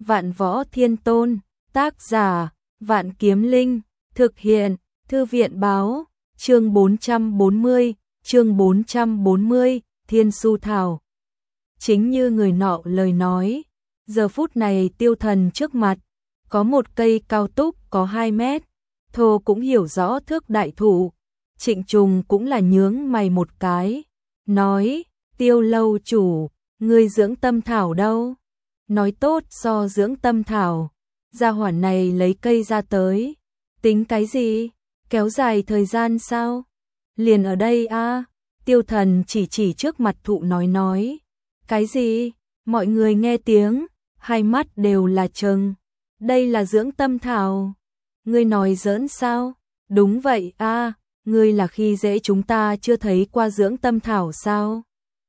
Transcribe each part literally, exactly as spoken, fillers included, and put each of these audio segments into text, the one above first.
Vạn Võ Thiên Tôn, tác giả, Vạn Kiếm Linh, thực hiện, Thư viện báo, chương bốn trăm bốn mươi, chương bốn trăm bốn mươi, Thiên Su Thảo. Chính như người nọ lời nói, giờ phút này Tiêu Thần trước mặt, có một cây cao túc có hai mét, Thô cũng hiểu rõ thước đại thụ, Trịnh Trùng cũng là nhướng mày một cái, nói, Tiêu lâu chủ, ngươi dưỡng tâm thảo đâu? Nói tốt so dưỡng tâm thảo, gia hỏa này lấy cây ra tới, tính cái gì? Kéo dài thời gian sao? Liền ở đây a. À? Tiêu Thần chỉ chỉ trước mặt thụ nói nói, cái gì? Mọi người nghe tiếng, hai mắt đều là trừng. Đây là dưỡng tâm thảo. Ngươi nói giỡn sao? Đúng vậy a, à, ngươi là khi dễ chúng ta chưa thấy qua dưỡng tâm thảo sao?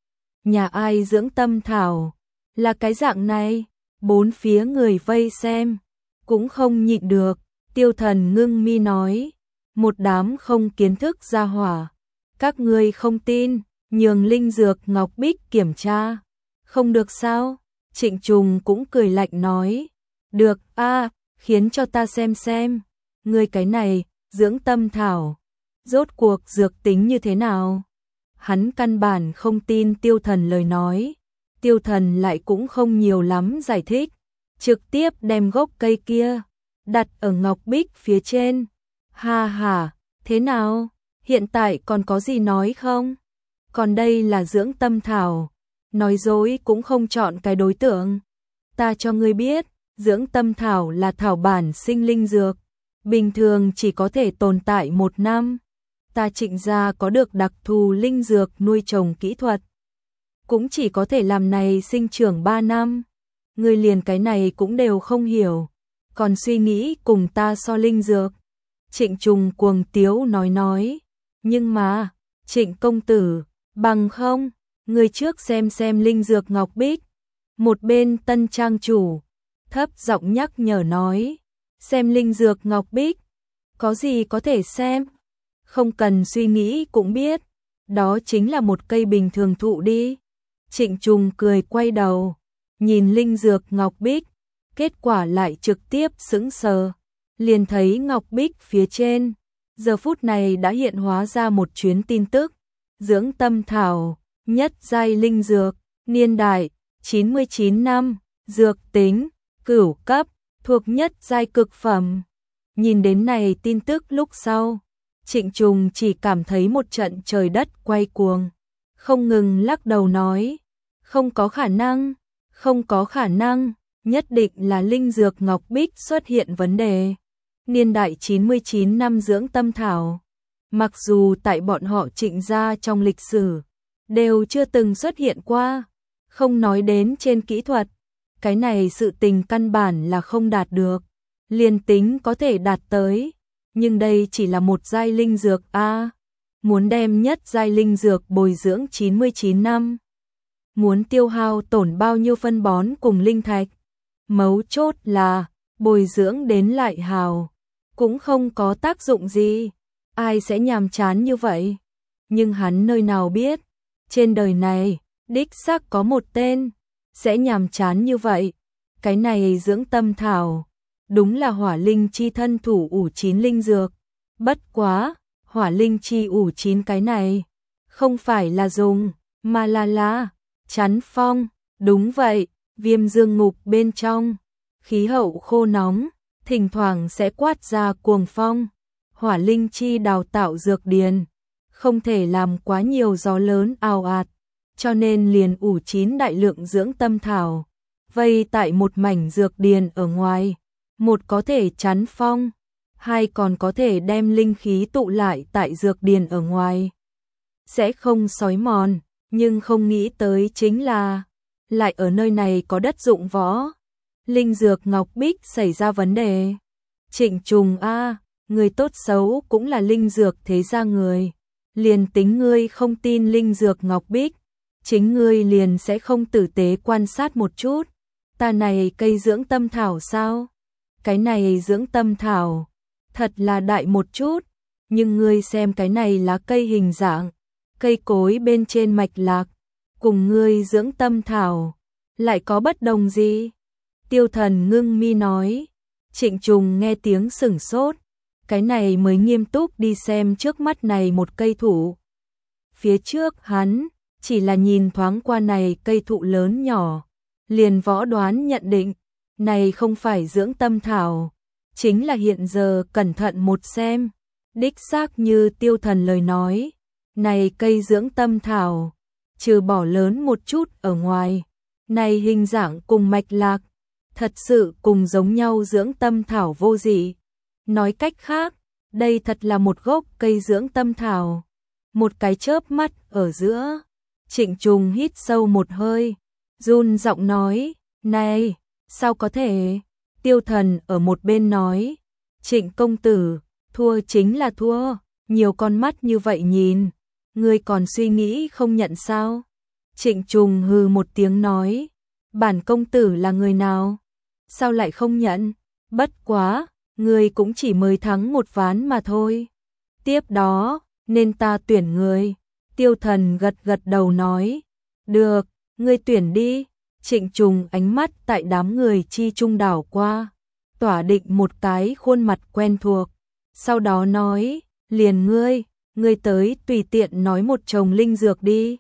Nhà ai dưỡng tâm thảo? Là cái dạng này, bốn phía người vây xem, cũng không nhịn được, Tiêu Thần ngưng mi nói, một đám không kiến thức gia hỏa, các ngươi không tin, nhường linh dược ngọc bích kiểm tra, không được sao? Trịnh Trùng cũng cười lạnh nói, được a, à, khiến cho ta xem xem, ngươi cái này, dưỡng tâm thảo, rốt cuộc dược tính như thế nào? Hắn căn bản không tin Tiêu Thần lời nói. Tiêu Thần lại cũng không nhiều lắm giải thích, trực tiếp đem gốc cây kia đặt ở ngọc bích phía trên. Ha ha, thế nào? Hiện tại còn có gì nói không? Còn đây là dưỡng tâm thảo, nói dối cũng không chọn cái đối tượng. Ta cho ngươi biết, dưỡng tâm thảo là thảo bản sinh linh dược, bình thường chỉ có thể tồn tại một năm. Ta Trịnh gia có được đặc thù linh dược nuôi trồng kỹ thuật, cũng chỉ có thể làm này sinh trưởng ba năm. Ngươi liền cái này cũng đều không hiểu, còn suy nghĩ cùng ta so linh dược. Trịnh Trùng cuồng tiếu nói nói, nhưng mà, Trịnh công tử, bằng không, ngươi trước xem xem linh dược ngọc bích. Một bên tân trang chủ, thấp giọng nhắc nhở nói, xem linh dược ngọc bích, có gì có thể xem, không cần suy nghĩ cũng biết, đó chính là một cây bình thường thụ đi. Trịnh Trùng cười quay đầu, nhìn linh dược ngọc bích, kết quả lại trực tiếp sững sờ, liền thấy ngọc bích phía trên, giờ phút này đã hiện hóa ra một chuyến tin tức, dưỡng tâm thảo, nhất giai linh dược, niên đại, chín mươi chín năm, dược tính, cửu cấp, thuộc nhất giai cực phẩm. Nhìn đến này tin tức lúc sau, Trịnh Trùng chỉ cảm thấy một trận trời đất quay cuồng, không ngừng lắc đầu nói, không có khả năng, không có khả năng, nhất định là linh dược ngọc bích xuất hiện vấn đề. Niên đại chín mươi chín năm dưỡng tâm thảo, mặc dù tại bọn họ Trịnh gia trong lịch sử, đều chưa từng xuất hiện qua, không nói đến trên kỹ thuật, cái này sự tình căn bản là không đạt được, liền tính có thể đạt tới, nhưng đây chỉ là một giai linh dược a, à, muốn đem nhất giai linh dược bồi dưỡng chín mươi chín năm, muốn tiêu hao tổn bao nhiêu phân bón cùng linh thạch, mấu chốt là bồi dưỡng đến lại hào, cũng không có tác dụng gì, ai sẽ nhàm chán như vậy? Nhưng hắn nơi nào biết, trên đời này, đích xác có một tên, sẽ nhàm chán như vậy, cái này dưỡng tâm thảo, đúng là hỏa linh chi thân thủ ủ chín linh dược, bất quá, hỏa linh chi ủ chín cái này, không phải là dùng, mà là lá, chắn phong, đúng vậy, viêm dương ngục bên trong, khí hậu khô nóng, thỉnh thoảng sẽ quát ra cuồng phong, hỏa linh chi đào tạo dược điền, không thể làm quá nhiều gió lớn ào ạt, cho nên liền ủ chín đại lượng dưỡng tâm thảo, vây tại một mảnh dược điền ở ngoài, một có thể chắn phong, hai còn có thể đem linh khí tụ lại tại dược điền ở ngoài, sẽ không xói mòn, nhưng không nghĩ tới chính là, lại ở nơi này có đất dụng võ, linh dược ngọc bích xảy ra vấn đề. Trịnh Trùng a, à, người tốt xấu cũng là linh dược thế gia người, liền tính ngươi không tin linh dược ngọc bích, chính ngươi liền sẽ không tử tế quan sát một chút, ta này cây dưỡng tâm thảo sao? Cái này dưỡng tâm thảo, thật là đại một chút, nhưng ngươi xem cái này lá cây hình dạng, cây cối bên trên mạch lạc, cùng ngươi dưỡng tâm thảo, lại có bất đồng gì? Tiêu Thần ngưng mi nói. Trịnh Trùng nghe tiếng sửng sốt, cái này mới nghiêm túc đi xem trước mắt này một cây thụ. Phía trước hắn chỉ là nhìn thoáng qua này cây thụ lớn nhỏ, liền võ đoán nhận định, này không phải dưỡng tâm thảo, chính là hiện giờ cẩn thận một xem, đích xác như Tiêu Thần lời nói, này cây dưỡng tâm thảo, trừ bỏ lớn một chút ở ngoài, này hình dạng cùng mạch lạc, thật sự cùng giống nhau dưỡng tâm thảo vô dị. Nói cách khác, đây thật là một gốc cây dưỡng tâm thảo. Một cái chớp mắt ở giữa, Trịnh Trùng hít sâu một hơi, run giọng nói, này, sao có thể? Tiêu Thần ở một bên nói, Trịnh công tử, thua chính là thua, nhiều con mắt như vậy nhìn, ngươi còn suy nghĩ không nhận sao? Trịnh Trùng hừ một tiếng nói, bản công tử là người nào? Sao lại không nhận? Bất quá, ngươi cũng chỉ mới thắng một ván mà thôi. Tiếp đó, nên ta tuyển người. Tiêu Thần gật gật đầu nói, được, ngươi tuyển đi. Trịnh Trùng ánh mắt tại đám người chi trung đảo qua, tỏa định một cái khuôn mặt quen thuộc. Sau đó nói, liền ngươi, ngươi tới tùy tiện nói một chồng linh dược đi.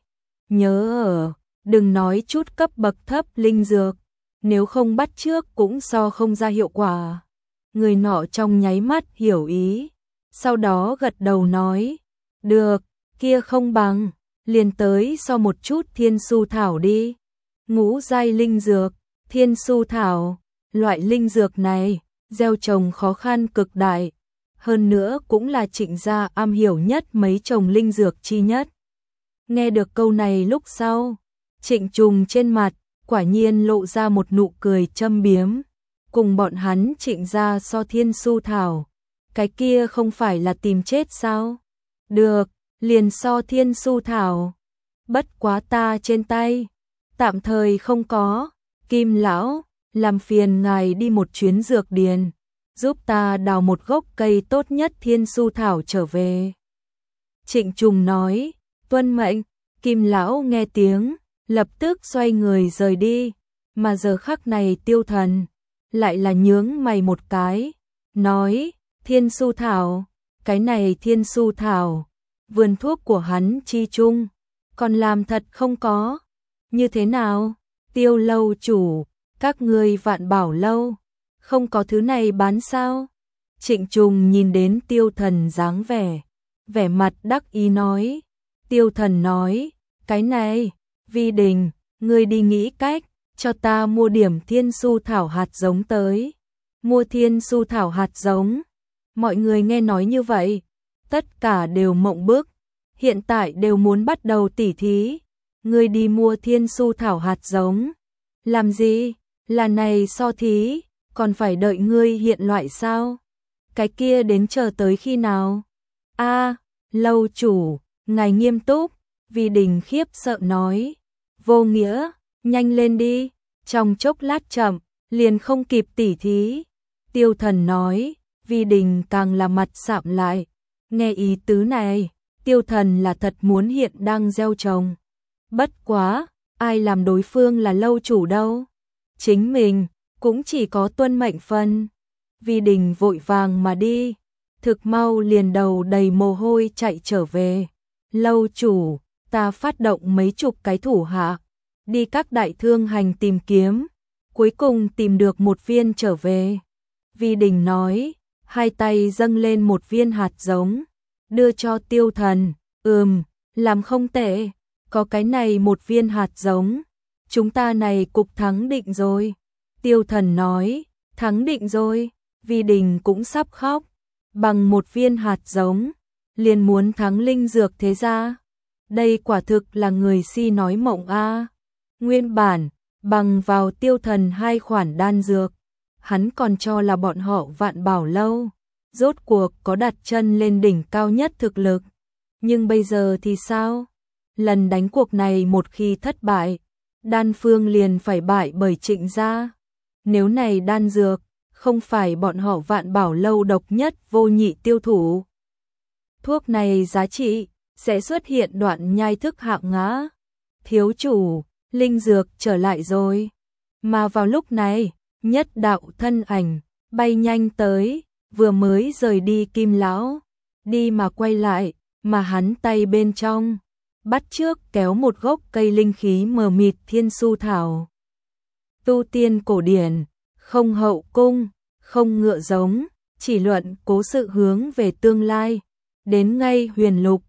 Nhớ ở, đừng nói chút cấp bậc thấp linh dược, nếu không bắt trước cũng so không ra hiệu quả. Người nọ trong nháy mắt hiểu ý, sau đó gật đầu nói, được, kia không bằng, liền tới so một chút thiên su thảo đi. Ngũ giai linh dược, thiên su thảo, loại linh dược này, gieo trồng khó khăn cực đại, hơn nữa cũng là Trịnh gia am hiểu nhất mấy trồng linh dược chi nhất. Nghe được câu này lúc sau, Trịnh Trùng trên mặt, quả nhiên lộ ra một nụ cười châm biếm, cùng bọn hắn Trịnh gia so thiên su thảo, cái kia không phải là tìm chết sao? Được, liền so thiên su thảo, bất quá ta trên tay, tạm thời không có, Kim lão, làm phiền ngài đi một chuyến dược điền, giúp ta đào một gốc cây tốt nhất thiên su thảo trở về. Trịnh Trùng nói, tuân mệnh. Kim lão nghe tiếng, lập tức xoay người rời đi, mà giờ khắc này Tiêu Thần lại là nhướng mày một cái, nói, thiên su thảo, cái này thiên su thảo, vườn thuốc của hắn chi chung, còn làm thật không có, như thế nào? Tiêu lâu chủ, các ngươi Vạn Bảo lâu, không có thứ này bán sao? Trịnh Trùng nhìn đến Tiêu Thần dáng vẻ, vẻ mặt đắc ý nói. Tiêu Thần nói, cái này, Vi Đình, ngươi đi nghĩ cách, cho ta mua điểm thiên su thảo hạt giống tới. Mua thiên su thảo hạt giống. Mọi người nghe nói như vậy, tất cả đều mộng bức, hiện tại đều muốn bắt đầu tỉ thí. Ngươi đi mua thiên su thảo hạt giống. Làm gì? Là này so thí, còn phải đợi ngươi hiện loại sao? Cái kia đến chờ tới khi nào? A, lâu chủ, ngài nghiêm túc, Vi Đình khiếp sợ nói. Vô nghĩa, nhanh lên đi, trong chốc lát chậm, liền không kịp tỉ thí. Tiêu Thần nói, Vi Đình càng là mặt sạm lại. Nghe ý tứ này, Tiêu Thần là thật muốn hiện đang gieo trồng. Bất quá, ai làm đối phương là lâu chủ đâu? Chính mình, cũng chỉ có tuân mệnh phân. Vi Đình vội vàng mà đi, thực mau liền đầu đầy mồ hôi chạy trở về. Lâu chủ, ta phát động mấy chục cái thủ hạ, đi các đại thương hành tìm kiếm, cuối cùng tìm được một viên trở về. Vi Đình nói, hai tay dâng lên một viên hạt giống, đưa cho Tiêu Thần, ừm, làm không tệ, có cái này một viên hạt giống, chúng ta này cục thắng định rồi. Tiêu Thần nói, thắng định rồi, Vi Đình cũng sắp khóc, bằng một viên hạt giống, liền muốn thắng linh dược thế gia. Đây quả thực là người si nói mộng a. Nguyên bản, bằng vào Tiêu Thần hai khoản đan dược, hắn còn cho là bọn họ Vạn Bảo lâu, rốt cuộc có đặt chân lên đỉnh cao nhất thực lực. Nhưng bây giờ thì sao? Lần đánh cuộc này một khi thất bại, đan phương liền phải bại bởi Trịnh gia. Nếu này đan dược, không phải bọn họ Vạn Bảo lâu độc nhất vô nhị tiêu thụ. Thuốc này giá trị, sẽ xuất hiện đoạn nhai thức hạng ngã. Thiếu chủ, linh dược trở lại rồi. Mà vào lúc này, nhất đạo thân ảnh, bay nhanh tới, vừa mới rời đi Kim lão, đi mà quay lại, mà hắn tay bên trong, bắt trước kéo một gốc cây linh khí mờ mịt thiên su thảo. Tu tiên cổ điển, không hậu cung, không ngựa giống, chỉ luận cố sự hướng về tương lai, đến ngay huyền lục,